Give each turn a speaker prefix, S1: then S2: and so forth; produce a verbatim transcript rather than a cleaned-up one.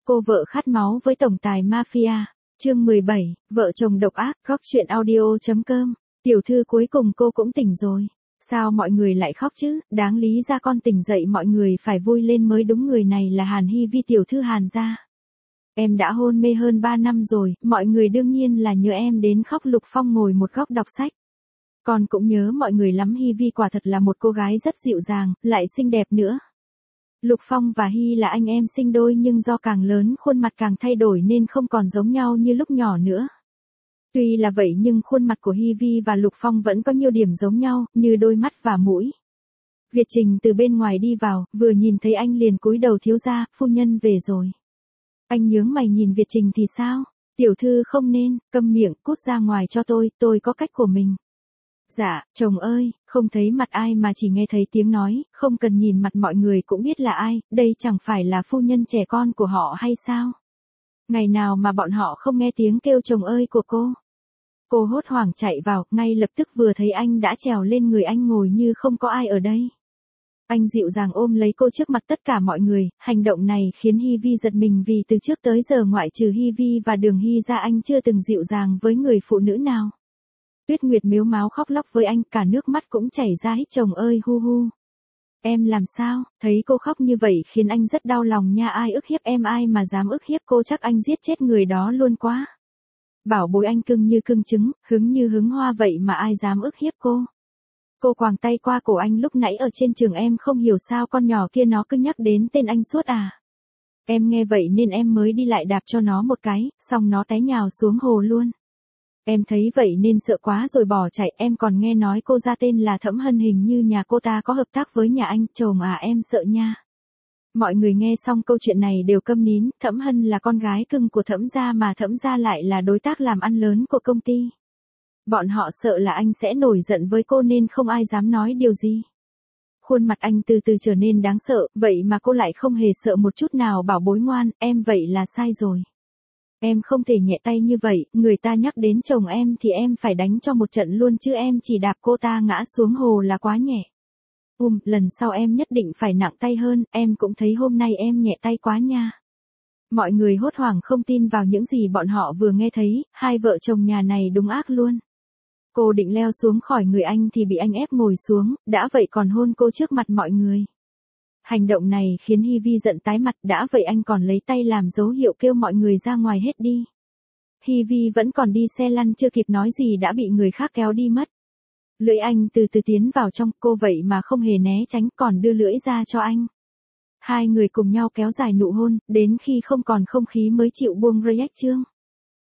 S1: Cô vợ khát máu với tổng tài mafia. Chương mười bảy, vợ chồng độc ác. Khóc chuyện audio chấm com. Tiểu thư cuối cùng cô cũng tỉnh rồi. Sao mọi người lại khóc chứ? Đáng lý ra con tỉnh dậy mọi người phải vui lên mới đúng, người này là Hàn Hi Vi, tiểu thư Hàn gia. Em đã hôn mê hơn ba năm rồi, mọi người đương nhiên là nhớ em đến khóc. Lục Phong ngồi một góc đọc sách. Con cũng nhớ mọi người lắm, Hi Vi quả thật là một cô gái rất dịu dàng, lại xinh đẹp nữa. Lục Phong và Hi là anh em sinh đôi nhưng do càng lớn khuôn mặt càng thay đổi nên không còn giống nhau như lúc nhỏ nữa. Tuy là vậy nhưng khuôn mặt của Hi Vi và Lục Phong vẫn có nhiều điểm giống nhau, như đôi mắt và mũi. Việt Trình từ bên ngoài đi vào, vừa nhìn thấy anh liền cúi đầu: thiếu gia, phu nhân về rồi. Anh nhướng mày nhìn Việt Trình: thì sao? Tiểu thư không nên, câm miệng, cút ra ngoài cho tôi, tôi có cách của mình. Dạ, chồng ơi, không thấy mặt ai mà chỉ nghe thấy tiếng nói, không cần nhìn mặt mọi người cũng biết là ai, đây chẳng phải là phu nhân trẻ con của họ hay sao? Ngày nào mà bọn họ không nghe tiếng kêu chồng ơi của cô. Cô hốt hoảng chạy vào, ngay lập tức vừa thấy anh đã trèo lên người anh ngồi như không có ai ở đây. Anh dịu dàng ôm lấy cô trước mặt tất cả mọi người, hành động này khiến Hi Vi giật mình vì từ trước tới giờ ngoại trừ Hi Vi và Đường Hy ra anh chưa từng dịu dàng với người phụ nữ nào. Tuyết Nguyệt mếu máo khóc lóc với anh, cả nước mắt cũng chảy ra: hít chồng ơi hu hu. Em làm sao? Thấy cô khóc như vậy khiến anh rất đau lòng nha, ai ức hiếp em, ai mà dám ức hiếp cô, chắc anh giết chết người đó luôn quá. Bảo bối anh cưng như cưng trứng, hứng như hứng hoa vậy mà ai dám ức hiếp cô. Cô quàng tay qua cổ anh: lúc nãy ở trên trường em không hiểu sao con nhỏ kia nó cứ nhắc đến tên anh suốt à. Em nghe vậy nên em mới đi lại đạp cho nó một cái, xong nó té nhào xuống hồ luôn. Em thấy vậy nên sợ quá rồi bỏ chạy, em còn nghe nói cô ra tên là Thẩm Hân, hình như nhà cô ta có hợp tác với nhà anh, chồng à, em sợ nha. Mọi người nghe xong câu chuyện này đều câm nín, Thẩm Hân là con gái cưng của Thẩm gia mà Thẩm gia lại là đối tác làm ăn lớn của công ty. Bọn họ sợ là anh sẽ nổi giận với cô nên không ai dám nói điều gì. Khuôn mặt anh từ từ trở nên đáng sợ, vậy mà cô lại không hề sợ một chút nào. Bảo bối ngoan, em vậy là sai rồi. Em không thể nhẹ tay như vậy, người ta nhắc đến chồng em thì em phải đánh cho một trận luôn chứ, em chỉ đạp cô ta ngã xuống hồ là quá nhẹ. Um, lần sau em nhất định phải nặng tay hơn, em cũng thấy hôm nay em nhẹ tay quá nha. Mọi người hốt hoảng không tin vào những gì bọn họ vừa nghe thấy, hai vợ chồng nhà này đúng ác luôn. Cô định leo xuống khỏi người anh thì bị anh ép ngồi xuống, đã vậy còn hôn cô trước mặt mọi người. Hành động này khiến Hi Vi giận tái mặt, đã vậy anh còn lấy tay làm dấu hiệu kêu mọi người ra ngoài hết đi. Hi Vi vẫn còn đi xe lăn chưa kịp nói gì đã bị người khác kéo đi mất. Lưỡi anh từ từ tiến vào trong, cô vậy mà không hề né tránh, còn đưa lưỡi ra cho anh. Hai người cùng nhau kéo dài nụ hôn, đến khi không còn không khí mới chịu buông reaction.